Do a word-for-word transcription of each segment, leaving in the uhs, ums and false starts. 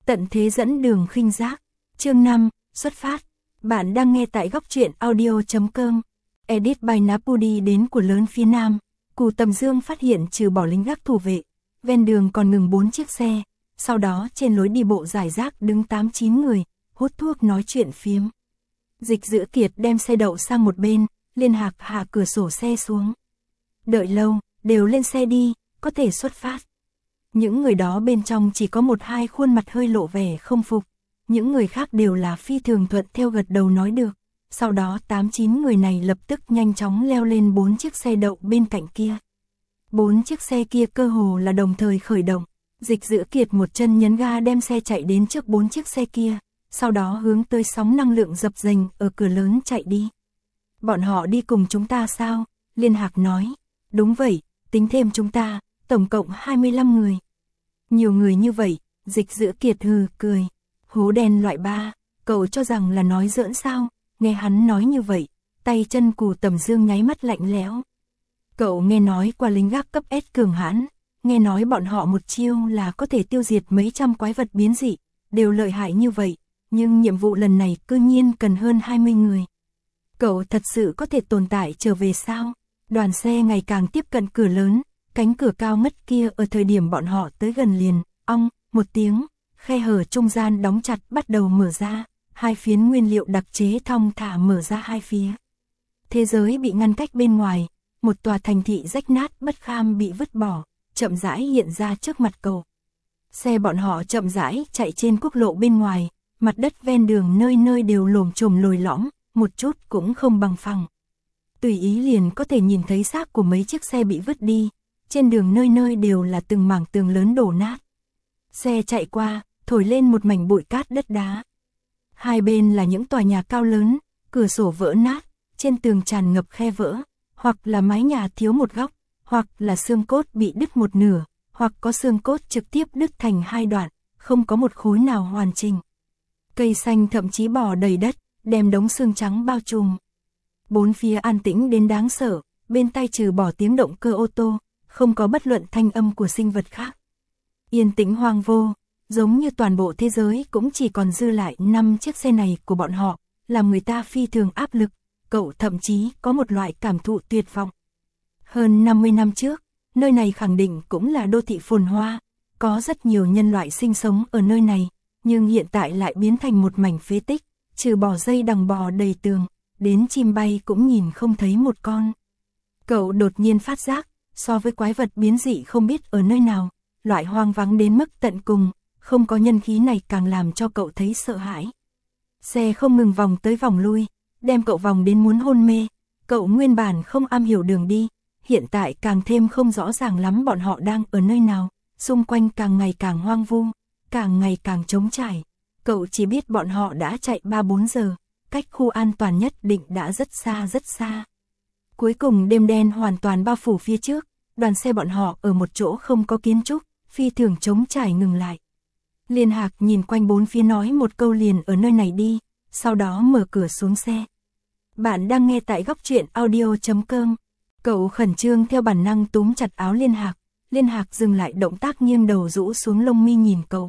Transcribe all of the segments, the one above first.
Tận thế dẫn đường khinh giác. Chương năm, xuất phát. Bạn đang nghe tại góc truyện audio chấm com. Edit by Napudi đến của lớn phía nam. Cù Tầm Dương phát hiện trừ bỏ lính gác thủ vệ, ven đường còn ngừng bốn chiếc xe. Sau đó trên lối đi bộ rải rác đứng tám chín người, hút thuốc nói chuyện phiếm. Dịch Dữ Kiệt đem xe đậu sang một bên, Liên Hạc hạ cửa sổ xe xuống. Đợi lâu, đều lên xe đi, có thể xuất phát. Những người đó bên trong chỉ có một hai khuôn mặt hơi lộ vẻ không phục. Những người khác đều là phi thường thuận theo gật đầu nói được. Sau đó tám chín người này lập tức nhanh chóng leo lên bốn chiếc xe đậu bên cạnh kia. Bốn chiếc xe kia cơ hồ là đồng thời khởi động. Dịch Dữ Kiệt một chân nhấn ga đem xe chạy đến trước bốn chiếc xe kia. Sau đó hướng tới sóng năng lượng dập dềnh ở cửa lớn chạy đi. Bọn họ đi cùng chúng ta sao? Liên Hạc nói. Đúng vậy, tính thêm chúng ta, tổng cộng hai mươi lăm người. Nhiều người như vậy, Dịch Dữ Kiệt hừ cười. Hố đen loại ba, cậu cho rằng là nói giỡn sao? Nghe hắn nói như vậy, tay chân Cù Tầm Dương nháy mắt lạnh lẽo. Cậu nghe nói qua lính gác cấp S cường hãn, nghe nói bọn họ một chiêu là có thể tiêu diệt mấy trăm quái vật biến dị, đều lợi hại như vậy, nhưng nhiệm vụ lần này cư nhiên cần hơn hai mươi người. Cậu thật sự có thể tồn tại trở về sao? Đoàn xe ngày càng tiếp cận cửa lớn, cánh cửa cao ngất kia ở thời điểm bọn họ tới gần liền, ong, một tiếng, khe hở trung gian đóng chặt bắt đầu mở ra, hai phiến nguyên liệu đặc chế thong thả mở ra hai phía. Thế giới bị ngăn cách bên ngoài, một tòa thành thị rách nát bất kham bị vứt bỏ, chậm rãi hiện ra trước mặt cậu. Xe bọn họ chậm rãi chạy trên quốc lộ bên ngoài, mặt đất ven đường nơi nơi đều lồm chồm lồi lõm, một chút cũng không bằng phẳng. Tùy ý liền có thể nhìn thấy xác của mấy chiếc xe bị vứt đi, trên đường nơi nơi đều là từng mảng tường lớn đổ nát. Xe chạy qua, thổi lên một mảnh bụi cát đất đá. Hai bên là những tòa nhà cao lớn, cửa sổ vỡ nát, trên tường tràn ngập khe vỡ, hoặc là mái nhà thiếu một góc, hoặc là xương cốt bị đứt một nửa, hoặc có xương cốt trực tiếp đứt thành hai đoạn, không có một khối nào hoàn chỉnh. Cây xanh thậm chí bò đầy đất, đem đống xương trắng bao trùm. Bốn phía an tĩnh đến đáng sợ, bên tai trừ bỏ tiếng động cơ ô tô, không có bất luận thanh âm của sinh vật khác. Yên tĩnh hoang vô, giống như toàn bộ thế giới cũng chỉ còn dư lại năm chiếc xe này của bọn họ, làm người ta phi thường áp lực, cậu thậm chí có một loại cảm thụ tuyệt vọng. Hơn năm mươi năm trước, nơi này khẳng định cũng là đô thị phồn hoa, có rất nhiều nhân loại sinh sống ở nơi này, nhưng hiện tại lại biến thành một mảnh phế tích, trừ bỏ dây đằng bò đầy tường, đến chim bay cũng nhìn không thấy một con. Cậu đột nhiên phát giác, so với quái vật biến dị không biết ở nơi nào, loại hoang vắng đến mức tận cùng, không có nhân khí này càng làm cho cậu thấy sợ hãi. Xe không ngừng vòng tới vòng lui, đem cậu vòng đến muốn hôn mê, cậu nguyên bản không am hiểu đường đi, hiện tại càng thêm không rõ ràng lắm bọn họ đang ở nơi nào, xung quanh càng ngày càng hoang vu, càng ngày càng trống trải. Cậu chỉ biết bọn họ đã chạy ba bốn giờ, cách khu an toàn nhất định đã rất xa rất xa. Cuối cùng đêm đen hoàn toàn bao phủ phía trước, đoàn xe bọn họ ở một chỗ không có kiến trúc, phi thường trống trải ngừng lại. Liên Hạc nhìn quanh bốn phía nói một câu liền ở nơi này đi, sau đó mở cửa xuống xe. Bạn đang nghe tại góc truyện audio chấm com. Cậu khẩn trương theo bản năng túm chặt áo Liên Hạc, Liên Hạc dừng lại động tác nghiêng đầu rũ xuống lông mi nhìn cậu.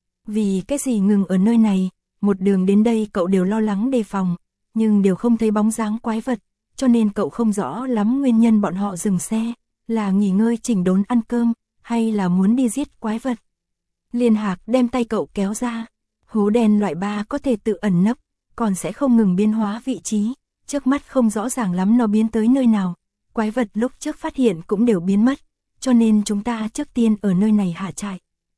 Vì cái gì ngừng ở nơi này, một đường đến đây cậu đều lo lắng đề phòng, nhưng đều không thấy bóng dáng quái vật, cho nên cậu không rõ lắm nguyên nhân bọn họ dừng xe, là nghỉ ngơi chỉnh đốn ăn cơm, hay là muốn đi giết quái vật. Liên Hạc đem tay cậu kéo ra, hố đen loại ba có thể tự ẩn nấp, còn sẽ không ngừng biến hóa vị trí, trước mắt không rõ ràng lắm nó biến tới nơi nào, quái vật lúc trước phát hiện cũng đều biến mất, cho nên chúng ta trước tiên ở nơi này hạ trại.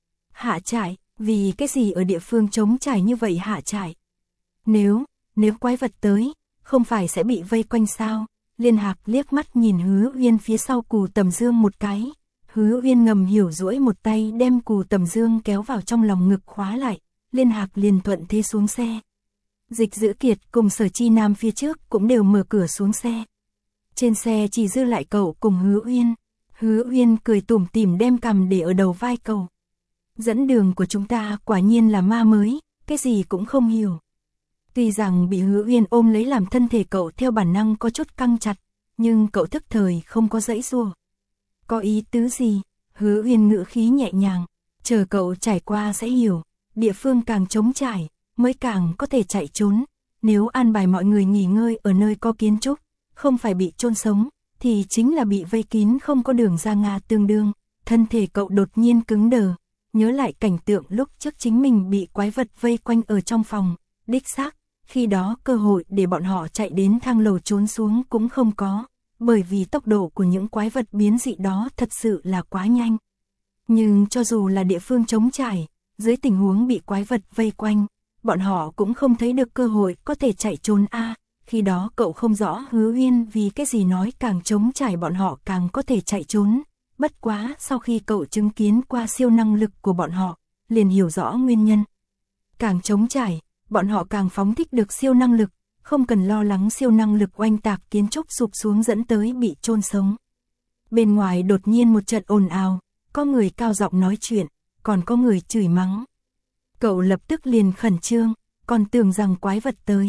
Hạ trại, vì cái gì ở địa phương trống trải như vậy hạ trại? Nếu, nếu quái vật tới, không phải sẽ bị vây quanh sao? Liên Hạc liếc mắt nhìn Hứa Uyên phía sau Cù Tầm Dương một cái. Hứa Uyên ngầm hiểu duỗi một tay đem Cù Tầm Dương kéo vào trong lòng ngực khóa lại, Liên Hạc liền thuận thế xuống xe. Dịch Dữ Kiệt cùng Sở Chi Nam phía trước cũng đều mở cửa xuống xe. Trên xe chỉ dư lại cậu cùng Hứa Uyên. Hứa Uyên cười tủm tỉm đem cằm để ở đầu vai cậu. Dẫn đường của chúng ta quả nhiên là ma mới, cái gì cũng không hiểu. Tuy rằng bị Hứa Uyên ôm lấy làm thân thể cậu theo bản năng có chút căng chặt, nhưng cậu thức thời không có giãy giụa. Có ý tứ gì? Hứa Uyên ngữ khí nhẹ nhàng, chờ cậu trải qua sẽ hiểu. địa phương càng trống trải, mới càng có thể chạy trốn. Nếu an bài mọi người nghỉ ngơi ở nơi có kiến trúc, không phải bị chôn sống, thì chính là bị vây kín không có đường ra Nga tương đương. Thân thể cậu đột nhiên cứng đờ, nhớ lại cảnh tượng lúc trước chính mình bị quái vật vây quanh ở trong phòng, đích xác, khi đó cơ hội để bọn họ chạy đến thang lầu trốn xuống cũng không có, bởi vì tốc độ của những quái vật biến dị đó thật sự là quá nhanh. Nhưng cho dù là địa phương trống trải, dưới tình huống bị quái vật vây quanh, bọn họ cũng không thấy được cơ hội có thể chạy trốn a. À, khi đó cậu không rõ Hứa Uyên vì cái gì nói càng trống trải bọn họ càng có thể chạy trốn. Bất quá sau khi cậu chứng kiến qua siêu năng lực của bọn họ, liền hiểu rõ nguyên nhân. Càng trống trải, bọn họ càng phóng thích được siêu năng lực, không cần lo lắng siêu năng lực oanh tạc kiến trúc sụp xuống dẫn tới bị chôn sống. Bên ngoài đột nhiên một trận ồn ào, có người cao giọng nói chuyện, còn có người chửi mắng. Cậu lập tức liền khẩn trương, còn tưởng rằng quái vật tới.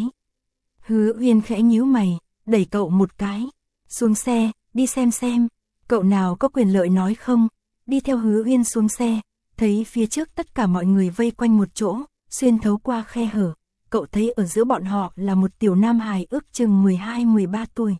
Hứa Uyên khẽ nhíu mày, đẩy cậu một cái. Xuống xe, đi xem xem. Cậu nào có quyền lợi nói không? Đi theo Hứa Uyên xuống xe, thấy phía trước tất cả mọi người vây quanh một chỗ, xuyên thấu qua khe hở. Cậu thấy ở giữa bọn họ là một tiểu nam hài ước chừng mười hai mười ba tuổi.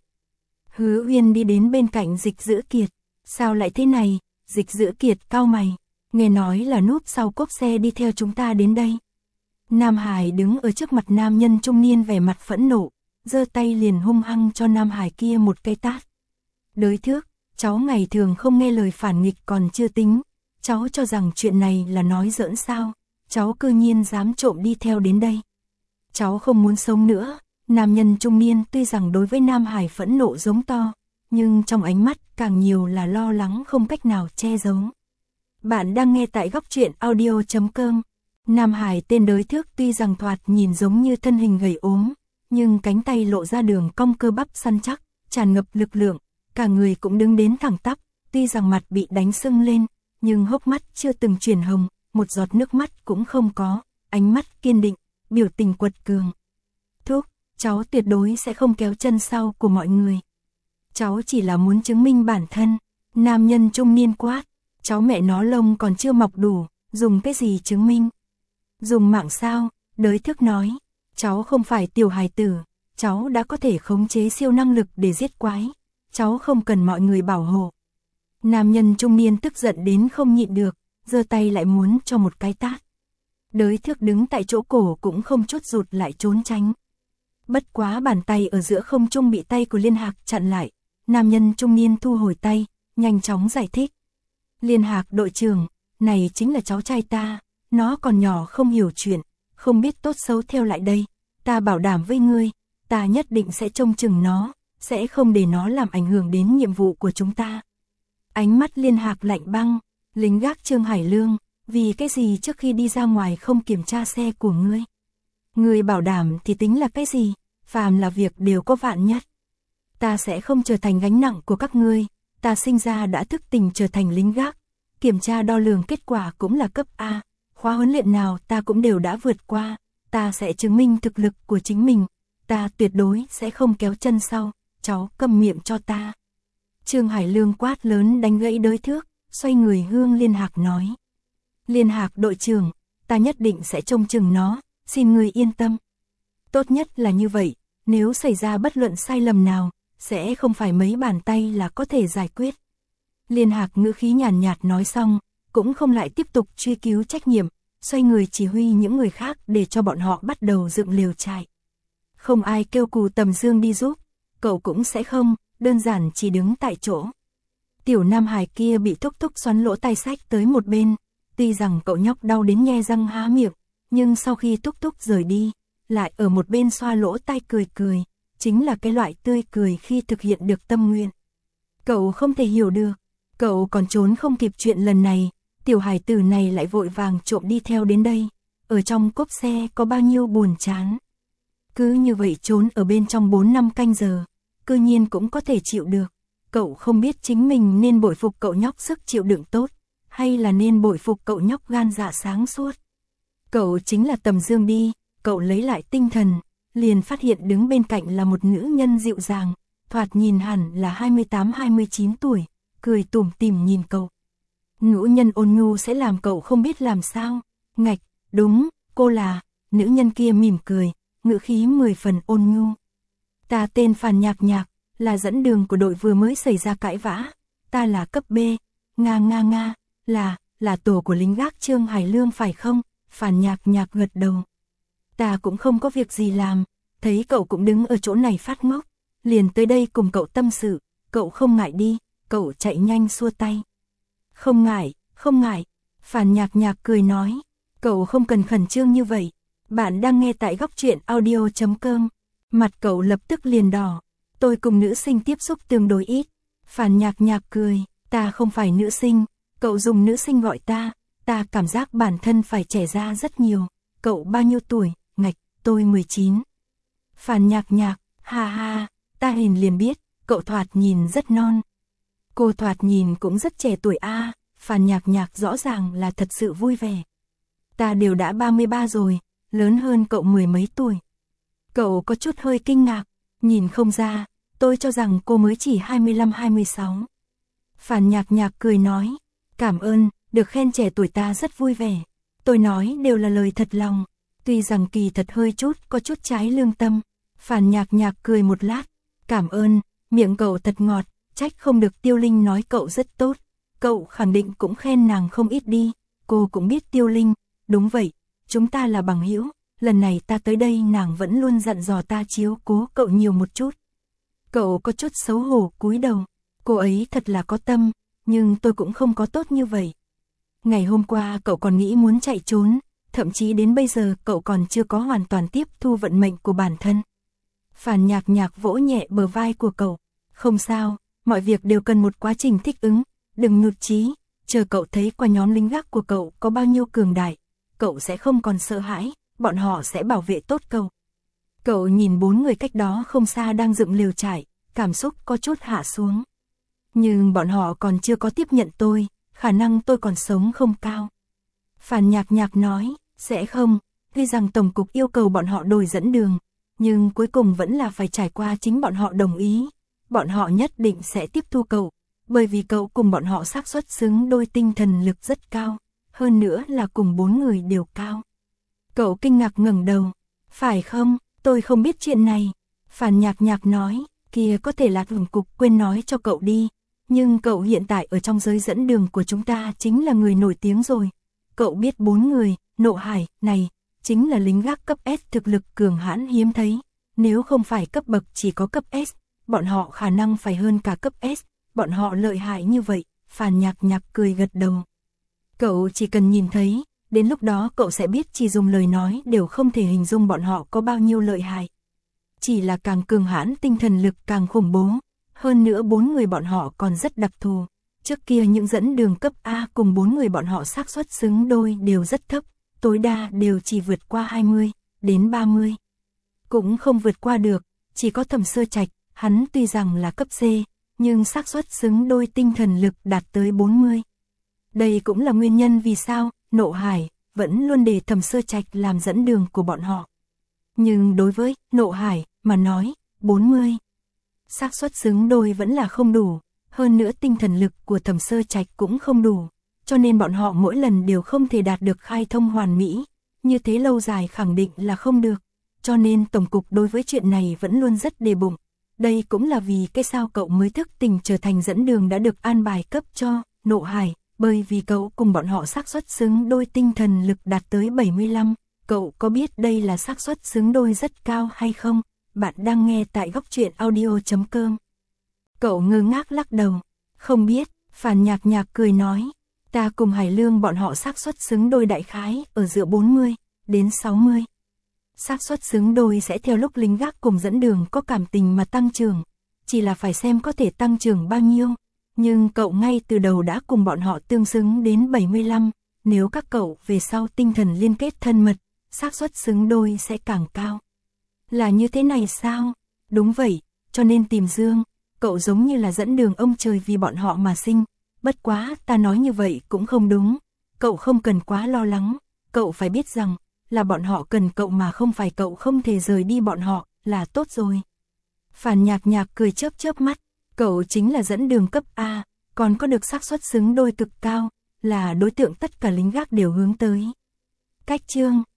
Hứa Uyên đi đến bên cạnh Dịch Dữ Kiệt. Sao lại thế này? Dịch Dữ Kiệt cau mày. Nghe nói là núp sau cốp xe đi theo chúng ta đến đây. Nam Hải đứng ở trước mặt nam nhân trung niên vẻ mặt phẫn nộ, giơ tay liền hung hăng cho Nam Hải kia một cái tát. Đới Thước, cháu ngày thường không nghe lời phản nghịch còn chưa tính, cháu cho rằng chuyện này là nói giỡn sao, cháu cư nhiên dám trộm đi theo đến đây. Cháu không muốn sống nữa. Nam nhân trung niên tuy rằng đối với Nam Hải phẫn nộ giống to, nhưng trong ánh mắt càng nhiều là lo lắng không cách nào che giấu. Bạn đang nghe tại góc truyện audio chấm com. Nam Hải tên Đới Thước tuy rằng thoạt nhìn giống như thân hình gầy ốm, nhưng cánh tay lộ ra đường cong cơ bắp săn chắc, tràn ngập lực lượng, cả người cũng đứng đến thẳng tắp, tuy rằng mặt bị đánh sưng lên, nhưng hốc mắt chưa từng chuyển hồng, một giọt nước mắt cũng không có, ánh mắt kiên định, biểu tình quật cường. Thúc, cháu tuyệt đối sẽ không kéo chân sau của mọi người. Cháu chỉ là muốn chứng minh bản thân. Nam nhân trung niên quát, cháu mẹ nó lông còn chưa mọc đủ, dùng cái gì chứng minh? Dùng mạng sao? Đới Thước nói, cháu không phải tiểu hài tử, cháu đã có thể khống chế siêu năng lực để giết quái, cháu không cần mọi người bảo hộ. Nam nhân trung niên tức giận đến không nhịn được, giơ tay lại muốn cho một cái tát. Đới Thước đứng tại chỗ cổ cũng không chút rụt lại trốn tránh. Bất quá bàn tay ở giữa không trung bị tay của Liên Hạc chặn lại, nam nhân trung niên thu hồi tay, nhanh chóng giải thích. Liên Hạc đội trưởng, này chính là cháu trai ta, nó còn nhỏ không hiểu chuyện, không biết tốt xấu theo lại đây, ta bảo đảm với ngươi, ta nhất định sẽ trông chừng nó, sẽ không để nó làm ảnh hưởng đến nhiệm vụ của chúng ta. Ánh mắt Liên Hạc lạnh băng, lính gác Trương Hải Lương, vì cái gì trước khi đi ra ngoài không kiểm tra xe của ngươi? Ngươi bảo đảm thì tính là cái gì, phàm là việc đều có vạn nhất. Ta sẽ không trở thành gánh nặng của các ngươi, ta sinh ra đã thức tỉnh trở thành lính gác, kiểm tra đo lường kết quả cũng là cấp A, khóa huấn luyện nào ta cũng đều đã vượt qua, ta sẽ chứng minh thực lực của chính mình, ta tuyệt đối sẽ không kéo chân sau, cháu câm miệng cho ta. Trương Hải Lương quát lớn đánh gãy Đới Thước, xoay người hướng Liên Hạc nói. Liên Hạc đội trưởng, ta nhất định sẽ trông chừng nó, xin ngươi yên tâm. Tốt nhất là như vậy, nếu xảy ra bất luận sai lầm nào, sẽ không phải mấy bàn tay là có thể giải quyết. Liên Hạc ngữ khí nhàn nhạt nói xong, cũng không lại tiếp tục truy cứu trách nhiệm, xoay người chỉ huy những người khác để cho bọn họ bắt đầu dựng lều trại. Không ai kêu Cù Tầm Dương đi giúp, cậu cũng sẽ không, đơn giản chỉ đứng tại chỗ. Tiểu Nam Hải kia bị Thúc Thúc xoắn lỗ tai sách tới một bên, tuy rằng cậu nhóc đau đến nhe răng há miệng, nhưng sau khi Thúc Thúc rời đi, lại ở một bên xoa lỗ tai cười cười, chính là cái loại tươi cười khi thực hiện được tâm nguyện. Cậu không thể hiểu được, cậu còn trốn không kịp chuyện lần này, tiểu hải tử này lại vội vàng trộm đi theo đến đây, ở trong cốp xe có bao nhiêu buồn chán. Cứ như vậy trốn ở bên trong bốn năm canh giờ, cư nhiên cũng có thể chịu được, cậu không biết chính mình nên bội phục cậu nhóc sức chịu đựng tốt, hay là nên bội phục cậu nhóc gan dạ sáng suốt. Cậu chính là Tầm Dương đi, cậu lấy lại tinh thần, liền phát hiện đứng bên cạnh là một nữ nhân dịu dàng, thoạt nhìn hẳn là hai mươi tám hai mươi chín tuổi, cười tủm tỉm nhìn cậu. Nữ nhân ôn nhu sẽ làm cậu không biết làm sao, ngạch, Đúng, cô là, nữ nhân kia mỉm cười, ngữ khí mười phần ôn nhu. Ta tên Phàn Nhạc Nhạc, là dẫn đường của đội vừa mới xảy ra cãi vã. Ta là cấp B, nga nga nga, là, là tổ của lính gác Trương Hải Lương phải không? Phàn Nhạc Nhạc gật đầu. Ta cũng không có việc gì làm, thấy cậu cũng đứng ở chỗ này phát ngốc, liền tới đây cùng cậu tâm sự, cậu không ngại đi, cậu chạy nhanh xua tay. Không ngại, không ngại, Phàn Nhạc Nhạc cười nói, cậu không cần khẩn trương như vậy, bạn đang nghe tại góc truyện audio chấm com, mặt cậu lập tức liền đỏ, tôi cùng nữ sinh tiếp xúc tương đối ít, Phàn Nhạc Nhạc cười, ta không phải nữ sinh, cậu dùng nữ sinh gọi ta, ta cảm giác bản thân phải trẻ ra rất nhiều, cậu bao nhiêu tuổi, ngạch, tôi mười chín. Phàn Nhạc Nhạc, ha ha, ta hình liền biết, cậu thoạt nhìn rất non. Cô thoạt nhìn cũng rất trẻ tuổi a. À, Phàn Nhạc Nhạc rõ ràng là thật sự vui vẻ. Ta đều đã ba mươi ba rồi, lớn hơn cậu mười mấy tuổi. Cậu có chút hơi kinh ngạc, nhìn không ra, tôi cho rằng cô mới chỉ hai mươi lăm hai mươi sáu. Phàn Nhạc Nhạc cười nói, cảm ơn, được khen trẻ tuổi ta rất vui vẻ. Tôi nói đều là lời thật lòng, tuy rằng kỳ thật hơi chút có chút trái lương tâm. Phàn Nhạc Nhạc cười một lát, cảm ơn, miệng cậu thật ngọt, trách không được Tiêu Linh nói cậu rất tốt. Cậu khẳng định cũng khen nàng không ít đi, cô cũng biết Tiêu Linh, đúng vậy, chúng ta là bằng hữu, lần này ta tới đây nàng vẫn luôn dặn dò ta chiếu cố cậu nhiều một chút. Cậu có chút xấu hổ cúi đầu, cô ấy thật là có tâm, nhưng tôi cũng không có tốt như vậy. Ngày hôm qua cậu còn nghĩ muốn chạy trốn, thậm chí đến bây giờ cậu còn chưa có hoàn toàn tiếp thu vận mệnh của bản thân. Phàn Nhạc Nhạc vỗ nhẹ bờ vai của cậu, không sao, mọi việc đều cần một quá trình thích ứng, đừng nhụt chí, chờ cậu thấy qua nhóm lính gác của cậu có bao nhiêu cường đại, cậu sẽ không còn sợ hãi, bọn họ sẽ bảo vệ tốt cậu. Cậu nhìn bốn người cách đó không xa đang dựng lều trại, cảm xúc có chút hạ xuống. Nhưng bọn họ còn chưa có tiếp nhận tôi, khả năng tôi còn sống không cao. Phàn Nhạc Nhạc nói, sẽ không, tuy rằng Tổng cục yêu cầu bọn họ đổi dẫn đường, nhưng cuối cùng vẫn là phải trải qua chính bọn họ đồng ý. Bọn họ nhất định sẽ tiếp thu cậu, bởi vì cậu cùng bọn họ xác suất xứng đôi tinh thần lực rất cao, hơn nữa là cùng bốn người đều cao. Cậu kinh ngạc ngẩng đầu, phải không, tôi không biết chuyện này. Phàn Nhạc Nhạc nói, kia có thể là Tổng cục quên nói cho cậu đi, nhưng cậu hiện tại ở trong giới dẫn đường của chúng ta chính là người nổi tiếng rồi. Cậu biết bốn người, Nộ Hải, này, chính là lính gác cấp S thực lực cường hãn hiếm thấy, nếu không phải cấp bậc chỉ có cấp S, bọn họ khả năng phải hơn cả cấp S, bọn họ lợi hại như vậy. Phàn Nhạc Nhạc cười gật đầu. Cậu chỉ cần nhìn thấy, đến lúc đó cậu sẽ biết chỉ dùng lời nói đều không thể hình dung bọn họ có bao nhiêu lợi hại. Chỉ là càng cường hãn tinh thần lực càng khủng bố, hơn nữa bốn người bọn họ còn rất đặc thù. Trước kia những dẫn đường cấp A cùng bốn người bọn họ xác suất xứng đôi đều rất thấp, tối đa đều chỉ vượt qua hai mươi đến ba mươi. Cũng không vượt qua được, chỉ có Thẩm Sơ Trạch, hắn tuy rằng là cấp C, nhưng xác suất xứng đôi tinh thần lực đạt tới bốn mươi. Đây cũng là nguyên nhân vì sao Nộ Hải vẫn luôn để Thẩm Sơ Trạch làm dẫn đường của bọn họ. Nhưng đối với Nộ Hải mà nói, bốn mươi xác suất xứng đôi vẫn là không đủ, hơn nữa tinh thần lực của Thẩm Sơ Trạch cũng không đủ, cho nên bọn họ mỗi lần đều không thể đạt được khai thông hoàn mỹ, như thế lâu dài khẳng định là không được, cho nên Tổng cục đối với chuyện này vẫn luôn rất đề bụng. Đây cũng là vì cái sao cậu mới thức tỉnh trở thành dẫn đường đã được an bài cấp cho Nộ Hải, bởi vì cậu cùng bọn họ xác suất xứng đôi tinh thần lực đạt tới bảy mươi lăm, cậu có biết đây là xác suất xứng đôi rất cao hay không? Bạn đang nghe tại góc truyện audio chấm com. Cậu ngơ ngác lắc đầu, không biết. Phàn Nhạc Nhạc cười nói, ta cùng Hải Lương bọn họ xác suất xứng đôi đại khái ở giữa bốn mươi đến sáu mươi. Xác suất xứng đôi sẽ theo lúc lính gác cùng dẫn đường có cảm tình mà tăng trưởng, chỉ là phải xem có thể tăng trưởng bao nhiêu, nhưng cậu ngay từ đầu đã cùng bọn họ tương xứng đến bảy mươi lăm, nếu các cậu về sau tinh thần liên kết thân mật, xác suất xứng đôi sẽ càng cao. Là như thế này sao? Đúng vậy, cho nên tìm Dương, cậu giống như là dẫn đường ông trời vì bọn họ mà sinh, bất quá ta nói như vậy cũng không đúng, cậu không cần quá lo lắng, cậu phải biết rằng, là bọn họ cần cậu mà không phải cậu không thể rời đi bọn họ, là tốt rồi. Phàn Nhạc Nhạc cười chớp chớp mắt, cậu chính là dẫn đường cấp A, còn có được xác suất xứng đôi cực cao, là đối tượng tất cả lính gác đều hướng tới. Cách chương